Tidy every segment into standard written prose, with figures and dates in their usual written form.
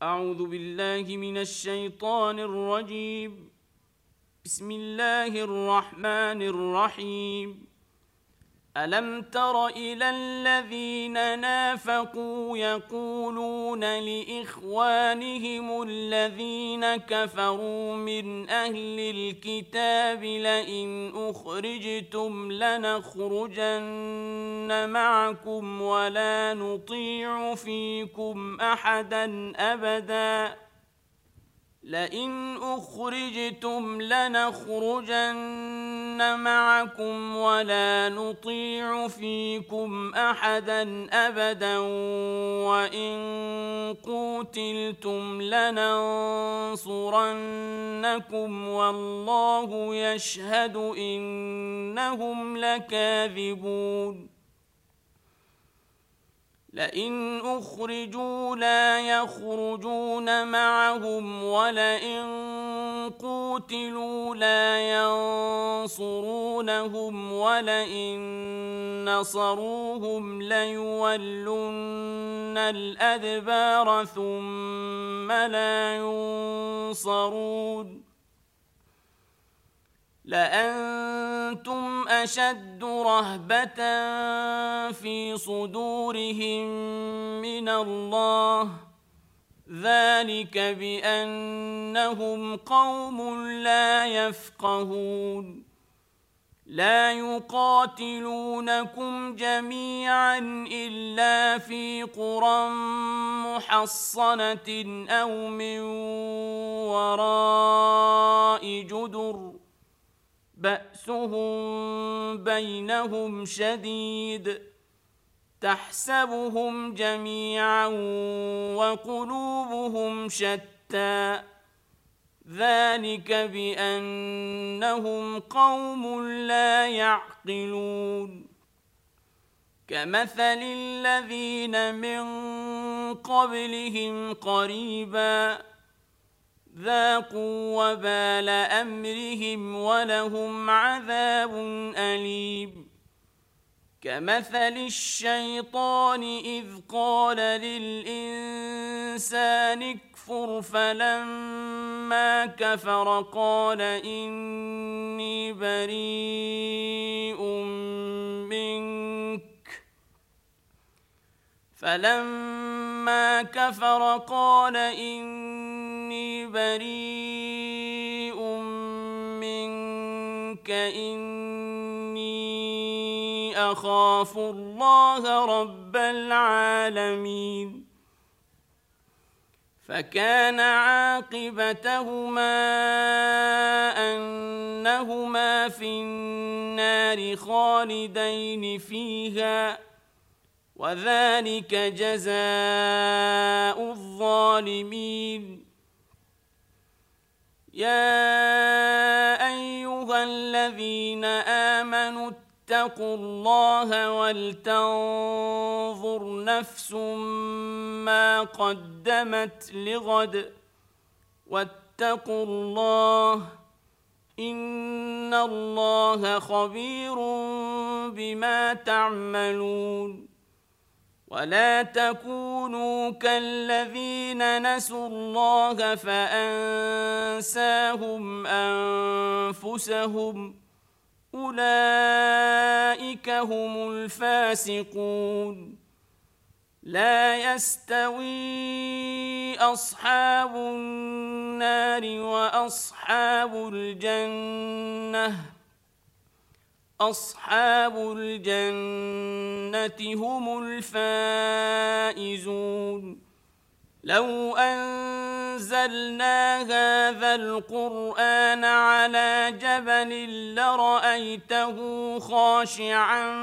أعوذ بالله من الشيطان الرجيم. بسم الله الرحمن الرحيم. ألم تر إلى الذين نافقوا يقولون لإخوانهم الذين كفروا من أهل الكتاب لئن أخرجتم لنخرجن معكم ولا نطيع فيكم أحدا أبدا لئن أخرجتم لنخرجن معكم ولا نطيع فيكم أحدا أبدا وإن قوتلتم لننصرنكم والله يشهد إنهم لكاذبون. لئن أخرجوا لا يخرجون معهم ولئن قوتلوا لا ينصرونهم ولئن نصروهم ليولن الأدبار ثم لا ينصرون. لأنتم أشد رهبة في صدورهم من الله ذلك بأنهم قوم لا يفقهون. لا يقاتلونكم جميعا إلا في قرى محصنة أو من وراء جدر بأسهم بينهم شديد تحسبهم جميعا وقلوبهم شتى ذلك بأنهم قوم لا يعقلون. كمثل الذين من قبلهم قريبا ذاقوا وبال أمرهم ولهم عذاب أليم. كمثل الشيطان إذ قال للإنسان اكفر فلما كفر قال إني بريء منك فلما كفر قال إني بريء منك إني أخاف الله رب العالمين. فكان عاقبتهما أنهما في النار خالدين فيها وذلك جزاء الظالمين. يا أيها الذين آمنوا اتقوا الله ولتنظر نفس ما قدمت لغد واتقوا الله إن الله خبير بما تعملون. ولا تكونوا كالذين نسوا الله فأنساهم أنفسهم أولئك هم الفاسقون. لا يستوي أصحاب النار وأصحاب الجنة أصحاب الجنة هم الفائزون. لو أنزلنا هذا القرآن على جبل لرأيته خاشعا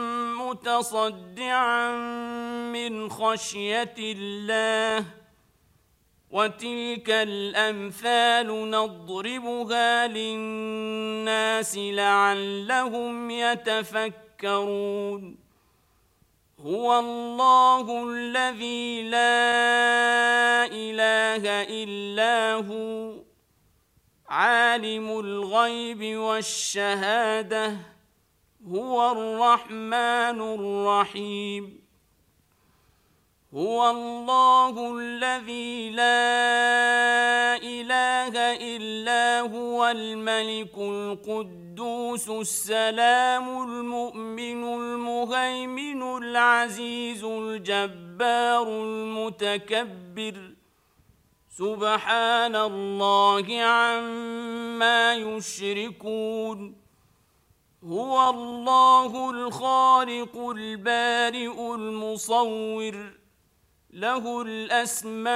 متصدعا من خشية الله وتلك الأمثال نضربها للناس لعلهم يتفكرون. هو الله الذي لا إله إلا هو عالم الغيب والشهادة هو الرحمن الرحيم. هو الله الذي لا إله إلا هو الملك القدوس السلام المؤمن المهيمن العزيز الجبار المتكبر سبحان الله عما يشركون هو الله الخالق البارئ المصور له الأسماء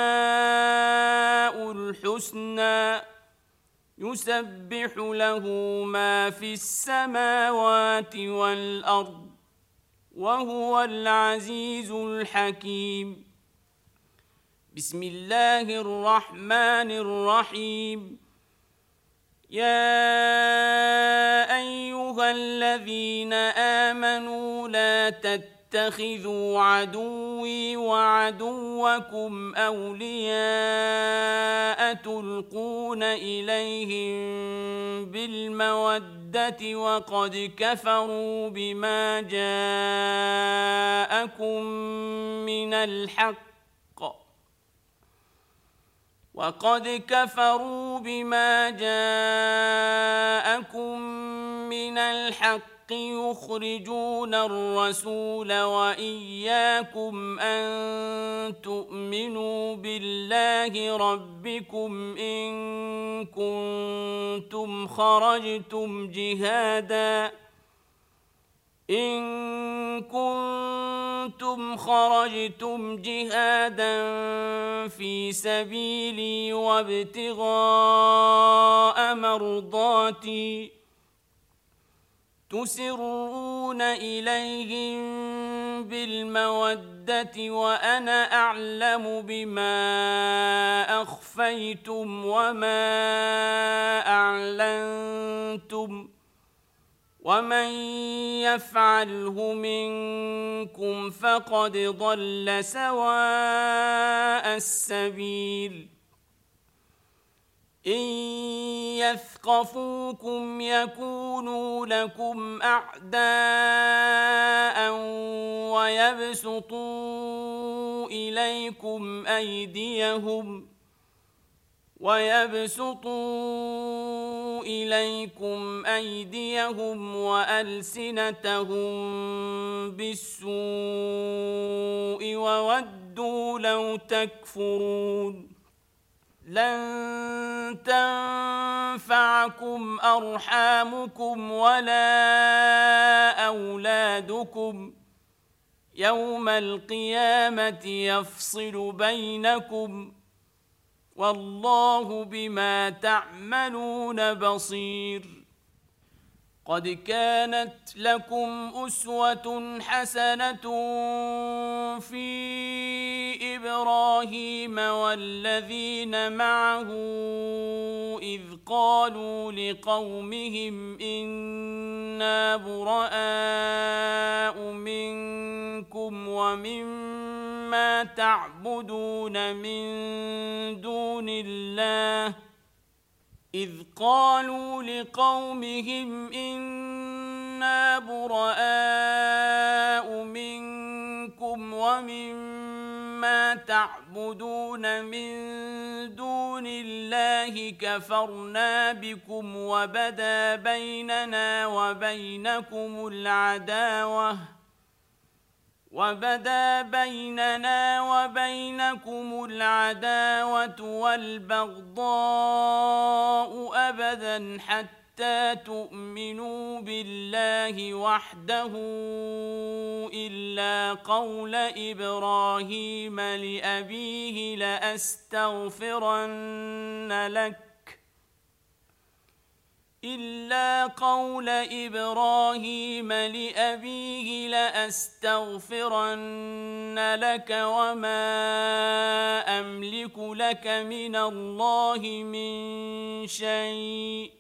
الحسنى يسبح له ما في السماوات والأرض وهو العزيز الحكيم بسم الله الرحمن الرحيم يا أيها الذين آمنوا لا تتخذوا عدوي وعدوكم أولياء تلقون إليهم بالمودة وقد كفروا بما جاءكم من الحق يخرجون الرسول وإياكم أن تؤمنوا بالله ربكم إن كنتم خرجتم جهادا في سبيلي وابتغاء مرضاتي تسرون إليهم بالمودة وأنا أعلم بما أخفيتم وما أعلنتم ومن يفعله منكم فقد ضل سواء السبيل إن يثقفوكم يكونوا لكم أعداء ويبسطوا إليكم أيديهم وألسنتهم بالسوء وودوا لو تكفرون لن تنفعكم أرحامكم ولا أولادكم يوم القيامة يفصل بينكم والله بما تعملون بصير قد كانت لكم أسوة حسنة في إبراهيم والذين معه إذ قالوا لقومهم إنا براء منكم ومما تعبدون من دون الله كفرنا بكم وبدا بيننا وبينكم العداوة والبغضاء أبدا حتى تؤمنوا بالله وحده إلا قول إبراهيم لأبيه لأستغفرن لك وما أملك لك من الله من شيء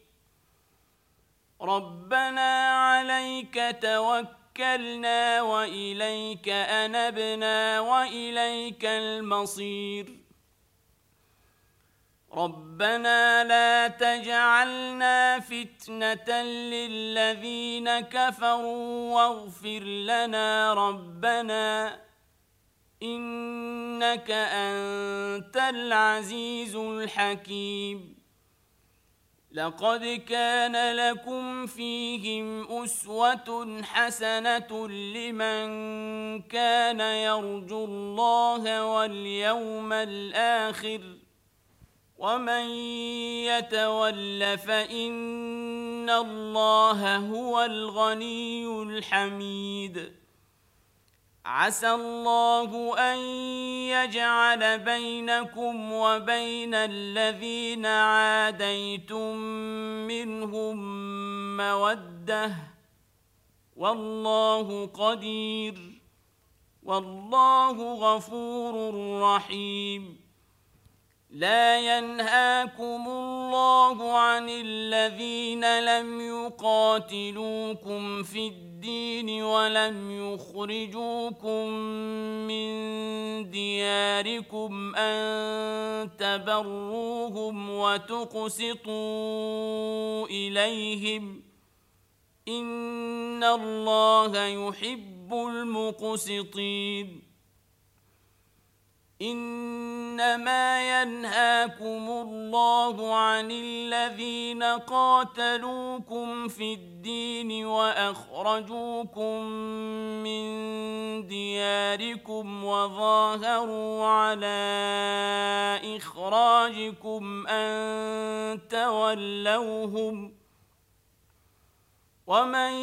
ربنا عليك توكلنا وإليك أنبنا وإليك المصير ربنا لا تجعلنا فتنة للذين كفروا واغفر لنا ربنا إنك أنت العزيز الحكيم. لقد كان لكم فيهم أسوة حسنة لمن كان يرجو الله واليوم الآخر ومن يتول فإن الله هو الغني الحميد. عسى الله أن يجعل بينكم وبين الذين عاديتم منهم مودة والله قدير والله غفور رحيم. لا ينهاكم الله عن الذين لم يقاتلوكم في الدين ولم يخرجوكم من دياركم أن تبروهم وتقسطوا إليهم إن الله يحب المقسطين. إنما ينهاكم الله عن الذين قاتلوكم في الدين وأخرجوكم من دياركم وظاهروا على إخراجكم أن تولوهم ومن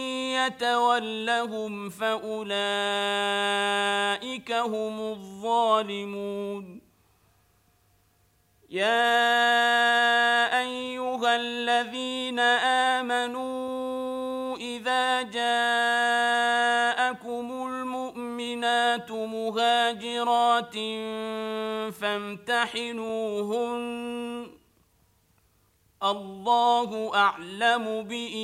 يتولهم فأولئك هم الظالمون. يا أيها الذين آمنوا إذا جاءكم المؤمنات مهاجرات فامتحنوهن الله أعلم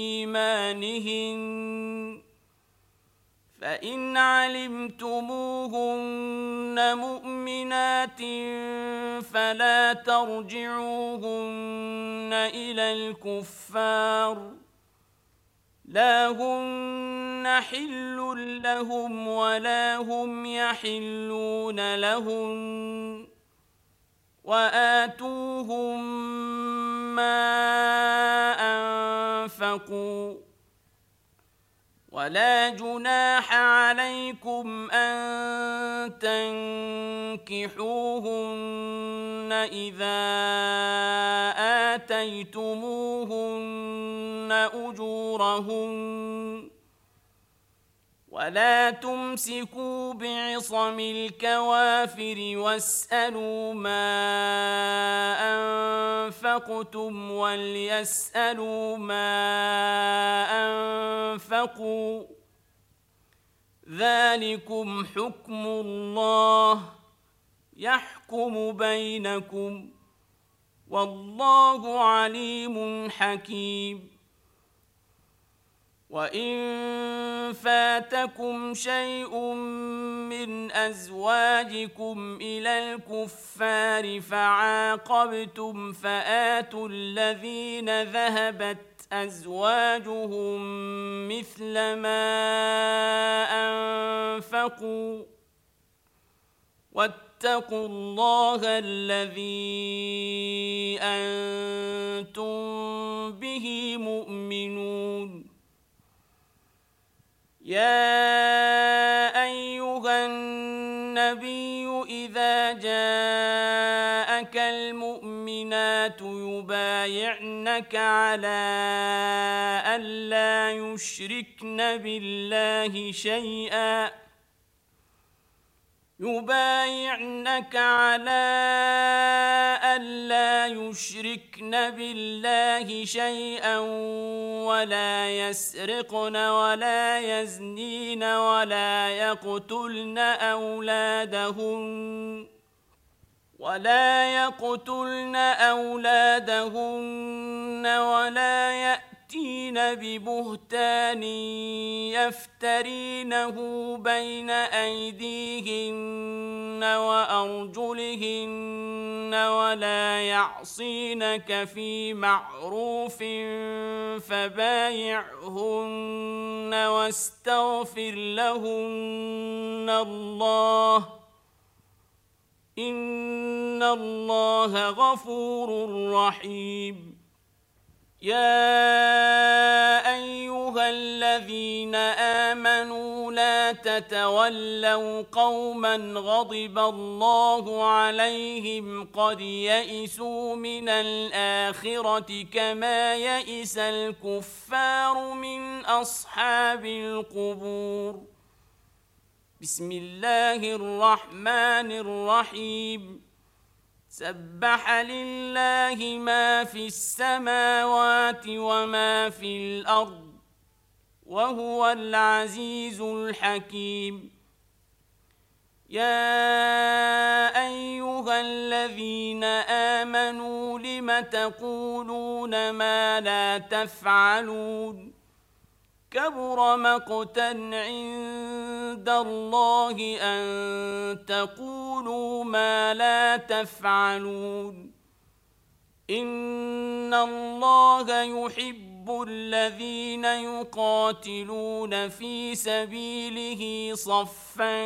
بإيمانهن فإن علمتموهن مؤمنات فلا ترجعوهن إلى الكفار لا هن حل لهم ولا هم يحلون لهن وآتوهم ما أنفقوا ولا جناح عليكم أن تنكحوهن إذا آتيتموهن أجورهن ولا تمسكوا بعصم الكوافر واسألوا ما أنفقتم وليسألوا ما أنفقوا ذلكم حكم الله يحكم بينكم والله عليم حكيم. وإن فاتكم شيء من أزواجكم إلى الكفار فعاقبتم فآتوا الذين ذهبت أزواجهم مثل ما أنفقوا واتقوا الله الذي أنتم به مؤمنون. يا أيها النبي إذا جاءك المؤمنات يبايعنك على ألا يشركن بالله شيئا ولا يسرقن ولا يزنين ولا يقتلن أولادهن ولا يأتين ببهتان يفترينه بين أيديهن وأرجلهن ولا يعصينك في معروف فبايعهن واستغفر لهن الله إن الله غفور رحيم. يا أيها الذين آمنوا لا تتولوا قوما غضب الله عليهم قد يئسوا من الآخرة كما يئس الكفار من أصحاب القبور. بسم الله الرحمن الرحيم. سبح لله ما في السماوات وما في الأرض وهو العزيز الحكيم. يا أيها الذين آمنوا لم تقولون ما لا تفعلون كبر مقتا عند الله أن تقولوا ما لا تفعلون. إن الله يحب الذين يقاتلون في سبيله صفا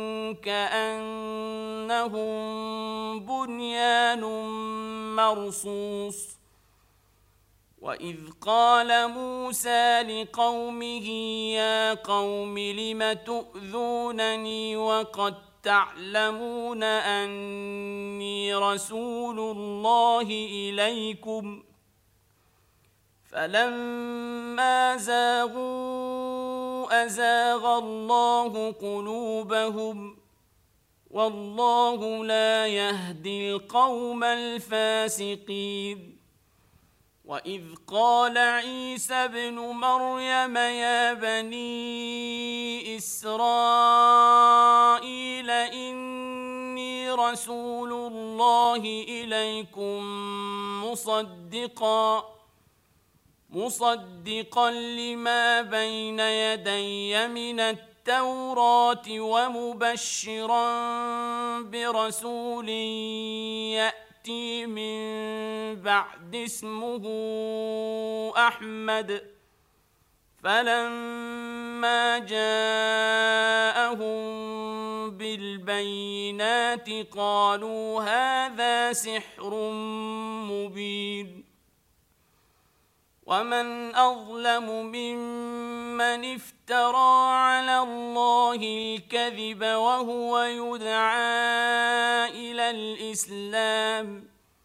كأنهم بنيان مرصوص. وإذ قال موسى لقومه يا قوم لم تؤذونني وقد تعلمون أني رسول الله إليكم فلما زاغوا أزاغ الله قلوبهم والله لا يهدي القوم الفاسقين. وإذ قال عيسى ابن مريم يا بني إسرائيل إني رسول الله إليكم مصدقا لما بين يدي من التوراة ومبشرا برسول يأتي من بعد اسمه أحمد. فلما جاءهم بالبينات قالوا هذا سحر مبين. ومن أظلم ممن افترى على الله الكذب وهو يدعى إلى الإسلام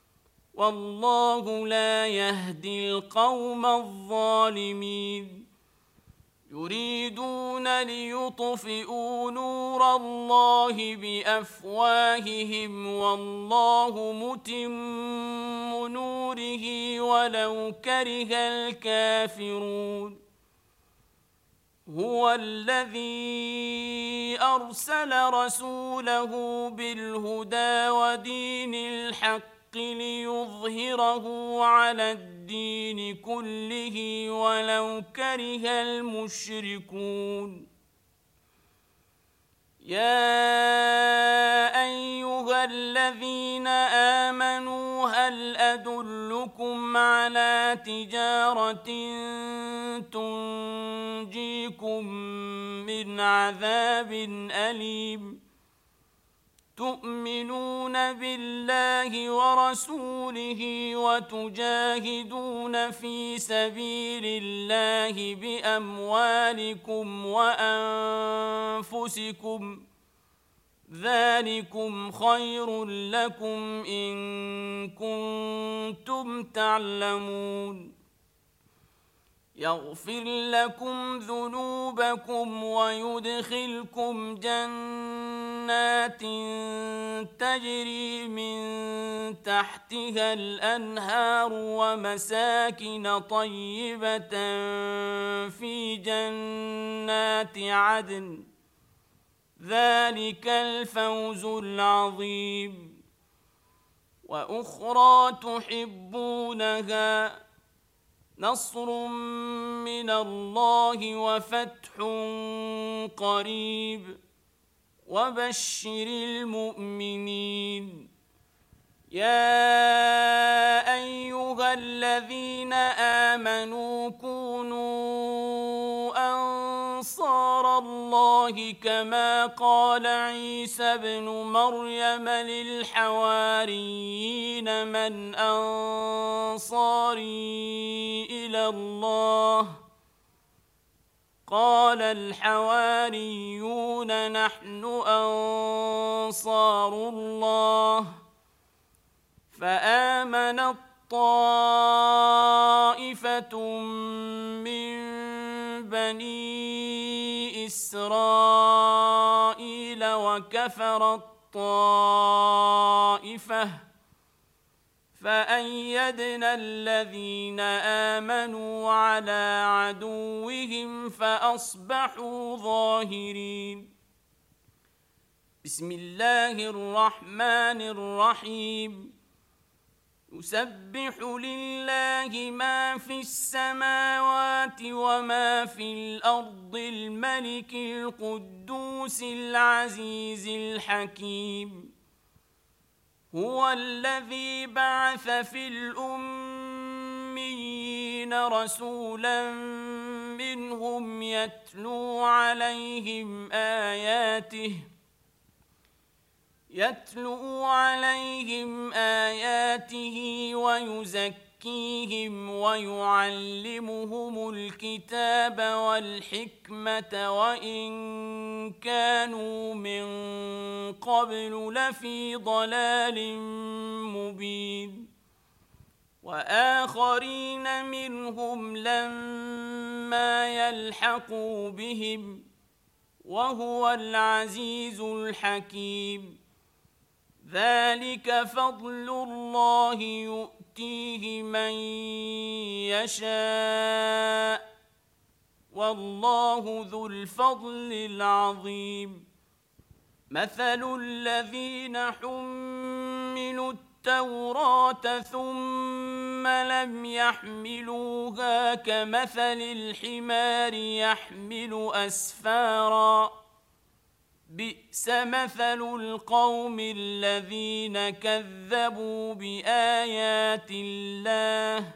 والله لا يهدي القوم الظالمين. يريدون ليطفئوا نور الله بأفواههم والله متم نوره ولو كره الكافرون. هو الذي أرسل رسوله بالهدى ودين الحق ليظهره على الدين كله ولو كره المشركون. يا أيها الذين آمنوا هل أدلكم على تجارة تنجيكم من عذاب أليم تؤمنون بالله ورسوله وتجاهدون في سبيل الله بأموالكم وأنفسكم ذلكم خير لكم إن كنتم تعلمون. يغفر لكم ذنوبكم ويدخلكم جنات تجري من تحتها الأنهار ومساكن طيبة في جنات عدن ذلك الفوز العظيم. وأخرى تحبونها نصر من الله وفتح قريب وبشر المؤمنين. يا أيها الذين آمنوا كونوا أنصار الله الله كما قال عيسى ابن مريم للحواريين من أنصاري إلى الله قال الحواريون نحن أنصار الله فآمنت طائفة من بني إسرائيل وكفرت طائفة فأيدنا الذين آمنوا على عدوهم فأصبحوا ظاهرين. بسم الله الرحمن الرحيم. يسبح لله ما في السماوات وما في الأرض الملك القدوس العزيز الحكيم. هو الذي بعث في الأميين رسولا منهم يتلو عليهم آياته ويزكيهم ويعلمهم الكتاب والحكمة وإن كانوا من قبل لفي ضلال مبين. وآخرين منهم لما يلحقوا بهم وهو العزيز الحكيم. ذلك فضل الله يؤتيه من يشاء والله ذو الفضل العظيم. مثل الذين حملوا التوراة ثم لم يحملوها كمثل الحمار يحمل أسفارا بئس مثل القوم الذين كذبوا بآيات الله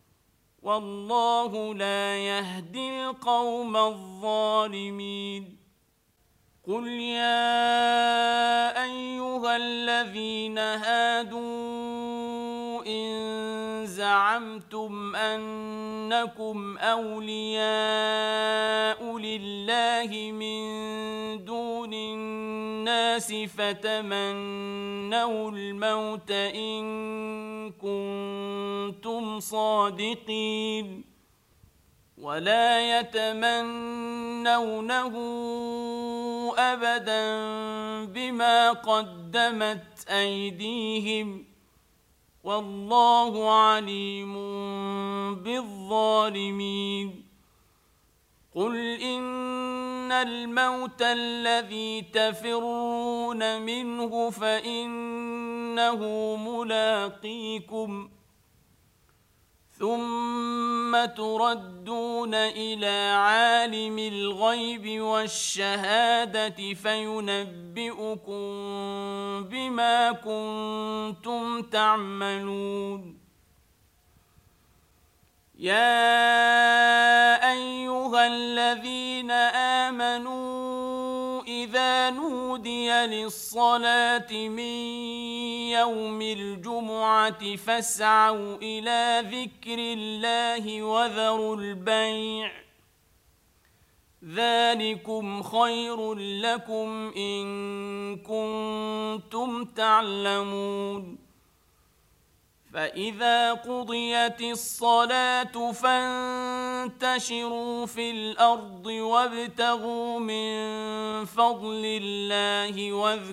والله لا يهدي القوم الظالمين. قل يا أيها الذين هادوا إن زعمتم أنكم أولياء لله من دون الناس فتمنوا الموت إن كنتم صادقين ولا يتمنونه أبدا بما قدمت أيديهم والله عليم بالظالمين. قل إن الموت الذي تفرون منه فإنه ملاقيكم ثم تردون إلى عالم الغيب والشهادة فينبئكم بما كنتم تعملون. يا أيها الذين آمنوا إذا نودي للصلاة من يوم الجمعة فاسعوا إلى ذكر الله وذروا البيع ذلكم خير لكم إن كنتم تعلمون. فإذا قضيت الصلاة فانتشروا في الأرض وابتغوا من فضل الله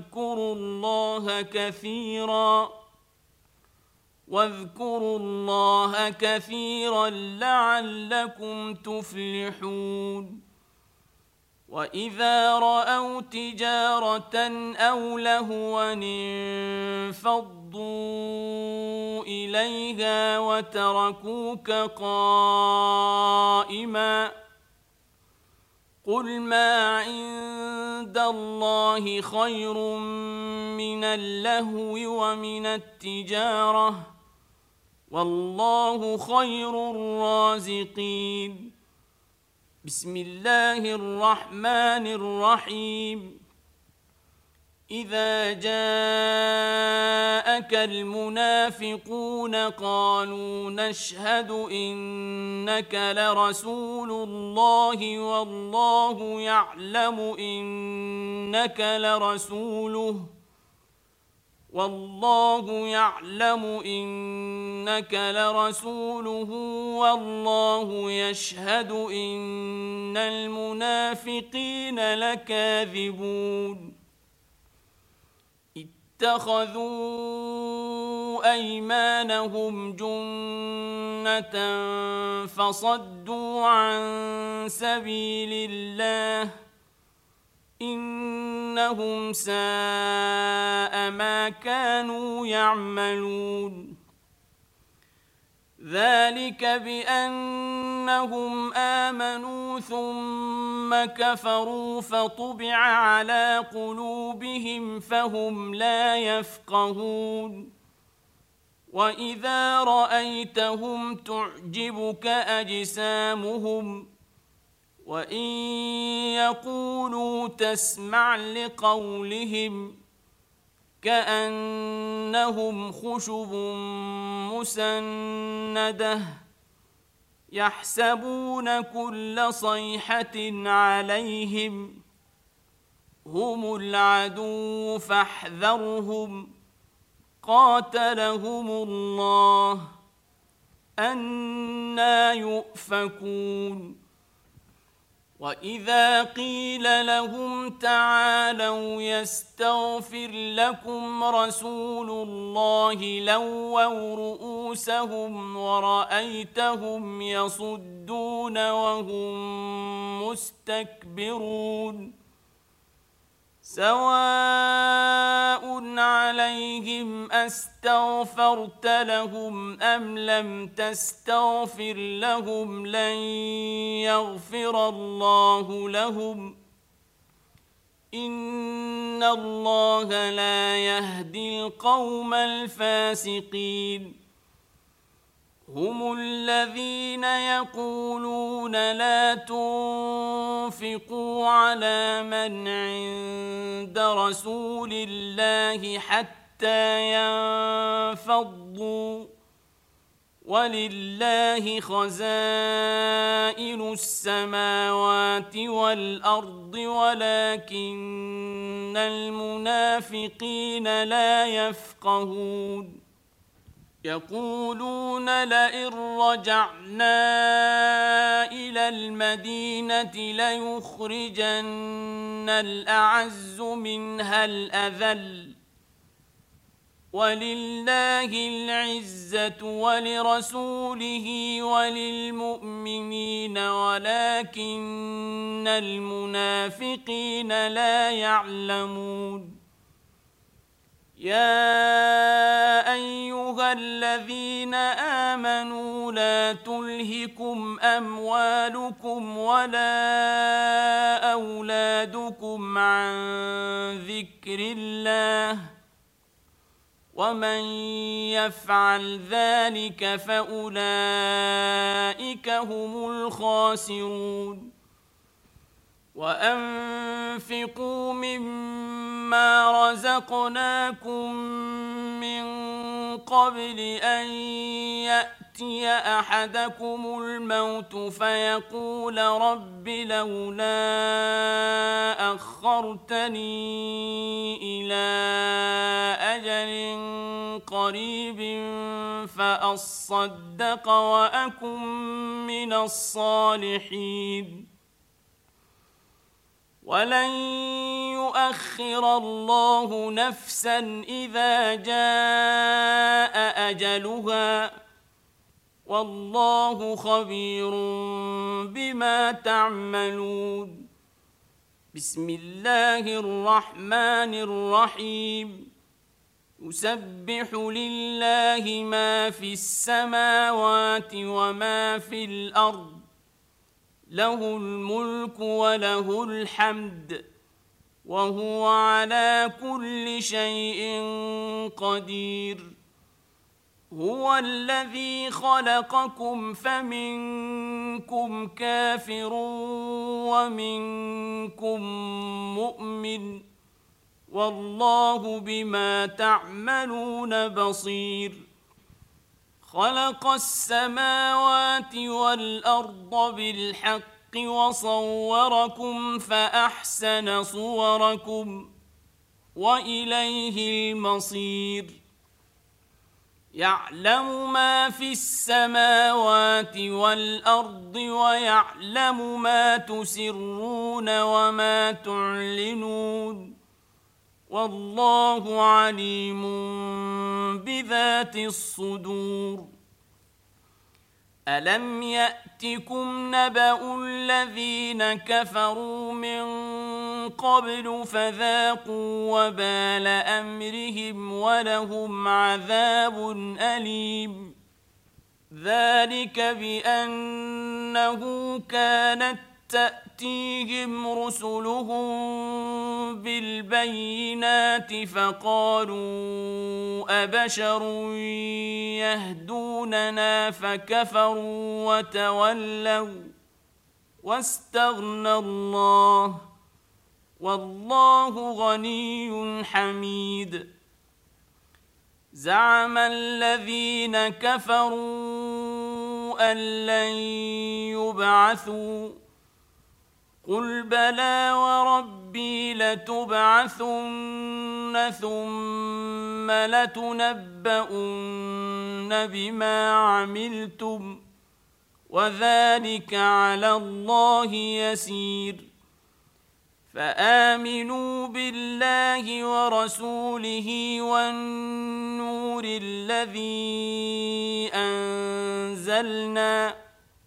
واذكروا الله كثيرا لعلكم تفلحون. وإذا رأوا تجارة أو لهوا انفضوا إليها وتركوك قائما قل ما عند الله خير من اللهو ومن التجارة والله خير الرازقين. بسم الله الرحمن الرحيم إذا جاءك المنافقون قالوا نشهد إنك لرسول الله والله يعلم إنك لرسوله والله يشهد إن المنافقين لكاذبون اتخذوا أيمانهم جنة فصدوا عن سبيل الله إنهم ساء ما كانوا يعملون ذلك بأنهم آمنوا ثم كفروا فطبع على قلوبهم فهم لا يفقهون وإذا رأيتهم تعجبك أجسامهم وإن يقولوا تسمع لقولهم كأنهم خشب مسندة يحسبون كل صيحة عليهم هم العدو فاحذرهم قاتلهم الله أنى يؤفكون وإذا قيل لهم تعالوا يستغفر لكم رسول الله لووا رؤوسهم ورأيتهم يصدون وهم مستكبرون سواء عليهم أستغفرت لهم أم لم تستغفر لهم لن يغفر الله لهم إن الله لا يهدي القوم الفاسقين هم الذين يقولون لا تنفقوا على من عند رسول الله حتى ينفضوا ولله خزائن السماوات والأرض ولكن المنافقين لا يفقهون يقولون لئن رجعنا إلى المدينة ليخرجن الأعز منها الأذل ولله العزة ولرسوله وللمؤمنين ولكن المنافقين لا يعلمون يا أيها الذين آمنوا لا تلهكم أموالكم ولا أولادكم عن ذكر الله ومن يفعل ذلك فأولئك هم الخاسرون وأنفقوا مما رزقناكم من قبل أن يأتي أحدكم الموت فيقول رب لولا أخرتني إلى أجل قريب فأصدق وأكن من الصالحين ولن يؤخر الله نفسا إذا جاء أجلها والله خبير بما تعملون بسم الله الرحمن الرحيم يسبح لله ما في السماوات وما في الأرض له الملك وله الحمد وهو على كل شيء قدير هو الذي خلقكم فمنكم كافر ومنكم مؤمن والله بما تعملون بصير خلق السماوات والأرض بالحق وصوركم فأحسن صوركم وإليه المصير يعلم ما في السماوات والأرض ويعلم ما تسرون وما تعلنون والله عليم بذات الصدور ألم يأتكم نبأ الذين كفروا من قبل فذاقوا وبال أمرهم ولهم عذاب أليم ذلك بأنه كانت تأتيهم رسلهم بالبينات فقالوا أبشر يهدوننا فكفروا وتولوا واستغنى الله والله غني حميد زعم الذين كفروا أن لن يبعثوا قل بلى وربي لتبعثن ثم لتنبؤن بما عملتم وذلك على الله يسير فآمنوا بالله ورسوله والنور الذي أنزلنا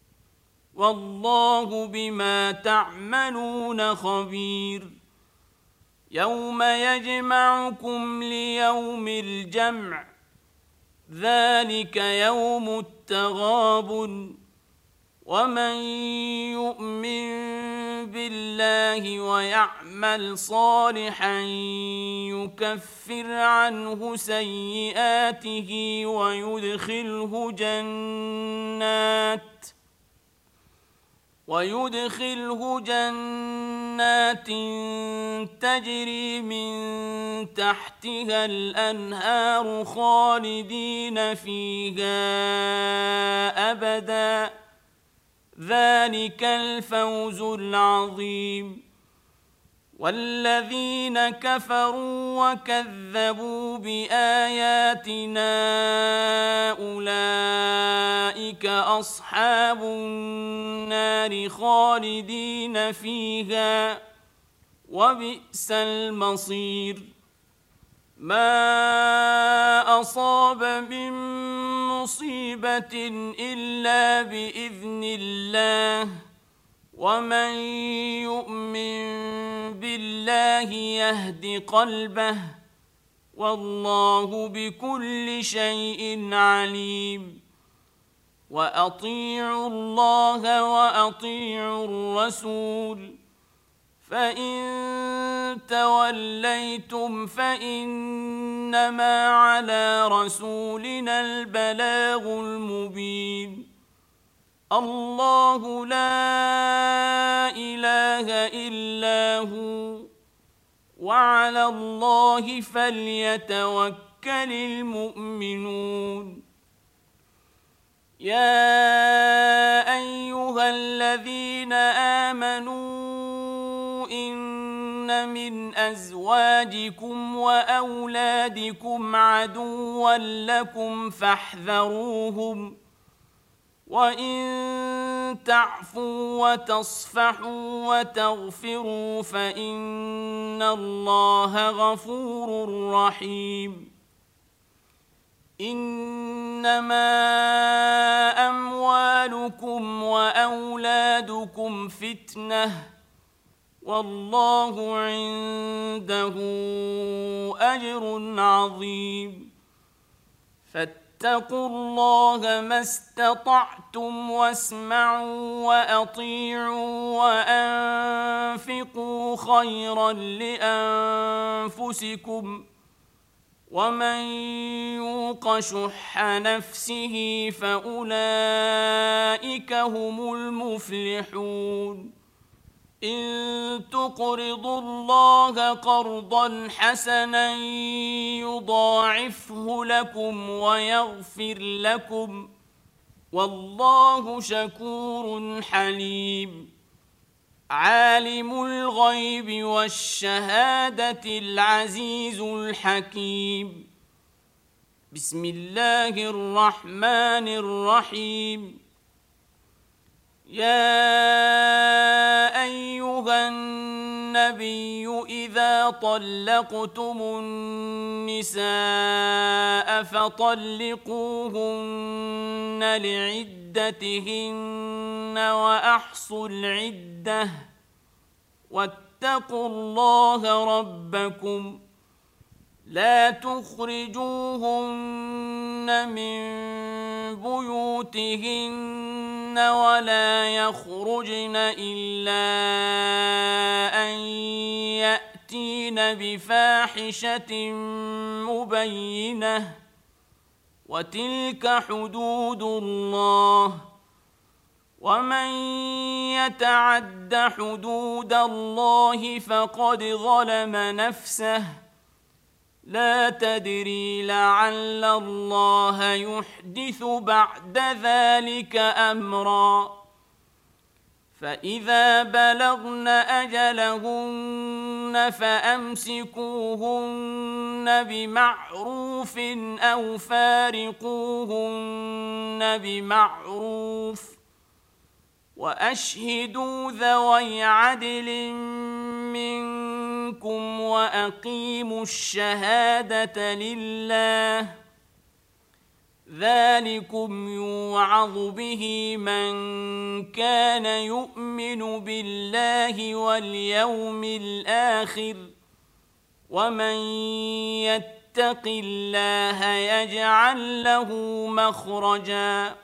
والله بما تعملون خبير يوم يجمعكم ليوم الجمع ذلك يوم التغابن ومن يؤمن بالله ويعمل صالحا يكفر عنه سيئاته ويدخله جنات تجري من تحتها الأنهار خالدين فيها أبدا ذلك الفوز العظيم والذين كفروا وكذبوا بآياتنا أولئك أصحاب النار خالدين فيها وبئس المصير ما أصاب من مصيبة إلا بإذن الله ومن يؤمن بالله يهد قلبه والله بكل شيء عليم وأطيعوا الله وأطيعوا الرسول فإن توليتم فإنما على رسولنا البلاغ المبين الله لا إله إلا هو وعلى الله فليتوكل المؤمنون يا أيها الذين آمنوا إن من أزواجكم وأولادكم عدوا لكم فاحذروهم وإن تعفوا وتصفحوا وتغفروا فإن الله غفور رحيم إنما أموالكم وأولادكم فتنة والله عنده أجر عظيم فاتقوا الله ما استطعتم واسمعوا وأطيعوا وأنفقوا خيرا لأنفسكم ومن يوق شح نفسه فأولئك هم المفلحون إن تقرضوا الله قرضا حسنا يضاعفه لكم ويغفر لكم والله شكور حليم عالم الغيب والشهادة العزيز الحكيم بسم الله الرحمن الرحيم يا أيها النبي إذا طلقتم النساء فطلقوهن لعدتهن وأحصوا العدة واتقوا الله ربكم لا تخرجوهن من بيوتهن ولا يخرجن إلا أن يأتين بفاحشة مبينة وتلك حدود الله ومن يتعد حدود الله فقد ظلم نفسه لا تدري لعل الله يحدث بعد ذلك أمرا فإذا بلغن أجلهن فأمسكوهن بمعروف أو فارقوهن بمعروف وأشهدوا ذوي عدل منكم وأقيموا الشهادة لله ذلكم يوعظ به من كان يؤمن بالله واليوم الآخر ومن يتق الله يجعل له مخرجا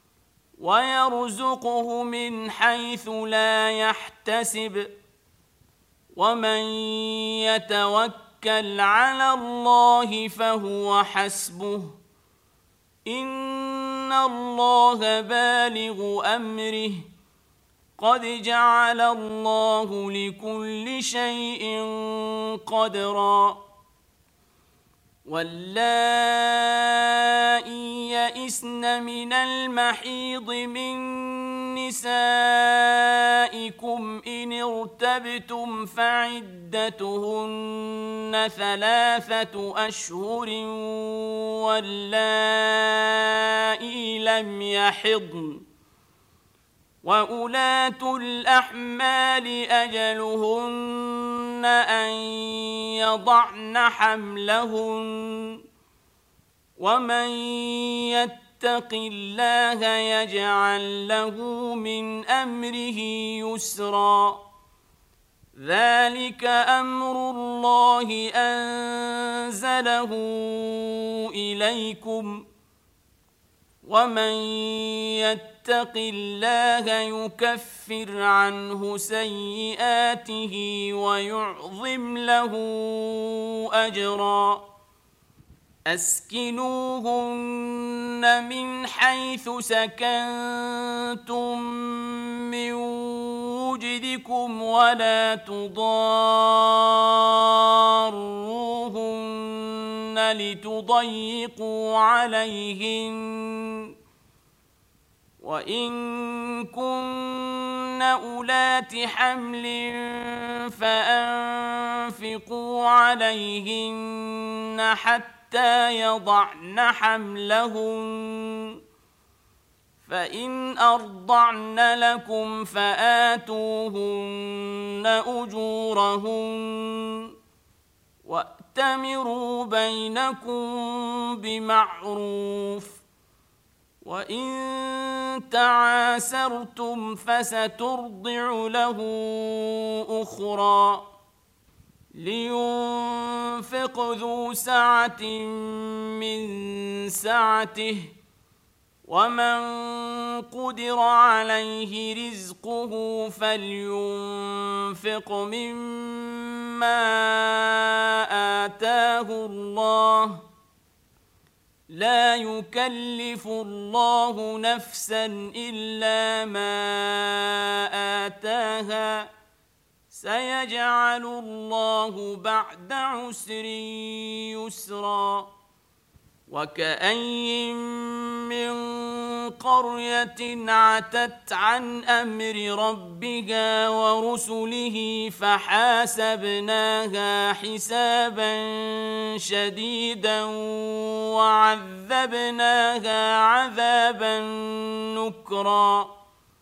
ويرزقه من حيث لا يحتسب ومن يتوكل على الله فهو حسبه إن الله بالغ أمره قد جعل الله لكل شيء قدرا واللائي يئسن من المحيض من نسائكم إن ارتبتم فعدتهن 3 أشهر واللائي لم يحضن وأولاة الأحمال أجلهن أن يضعن حملهن ومن يتق الله يجعل له من أمره يسرا ذلك أمر الله أنزله إليكم ومن يتق الله يكفر عنه سيئاته ويعظم له أجرا أسكنوهن من حيث سكنتم من وجدكم ولا تضاروهن لتضيقوا عليهن وإن كن أولات حمل فأنفقوا عليهن حتى يضعن حملهن فإن أرضعن لكم فآتوهن أجورهن وأتمروا بينكم بمعروف وإن تعاسرتم فسترضع له أخرى لينفق ذو سعة من سعته ومن قدر عليه رزقه فلينفق مما آتاه الله لا يكلف الله نفسا إلا ما آتاها سيجعل الله بعد عسر يسرا وكأين من قرية عتت عن أمر ربها ورسله فحاسبناها حسابا شديدا وعذبناها عذابا نكرا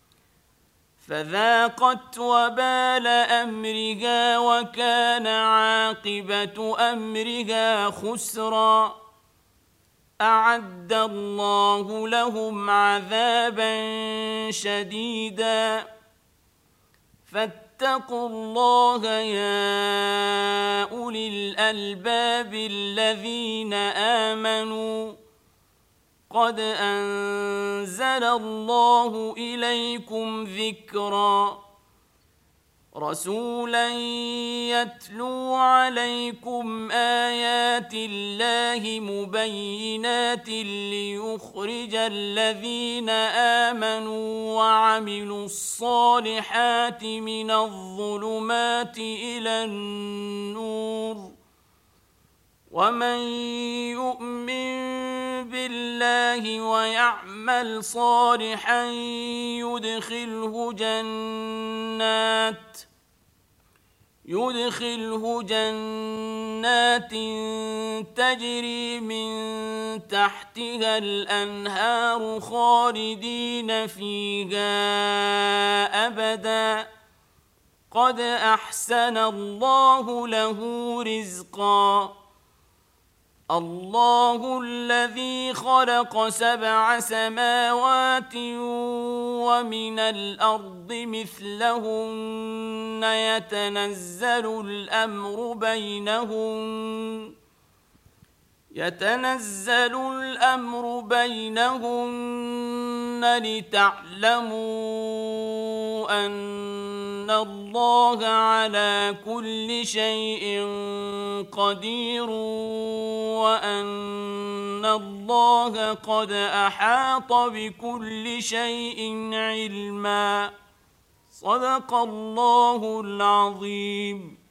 فذاقت وبال أمرها وكان عاقبة أمرها خسرا أعد الله لهم عذابا شديدا فاتقوا الله يا أولي الألباب الذين آمنوا قد أنزل الله إليكم ذكرا رسولا يتلو عليكم آيات الله مبينات ليخرج الذين آمنوا وعملوا الصالحات من الظلمات إلى النور ومن يؤمن بالله ويعمل صالحا يدخله جنات تجري من تحتها الأنهار خالدين فيها أبدا قد أحسن الله له رزقا الله الذي خلق 7 سماوات ومن الأرض مثلهن يتنزل الأمر بينهن لتعلموا أن الله على كل شيء قدير وأن الله قد أحاط بكل شيء علما صدق الله العظيم.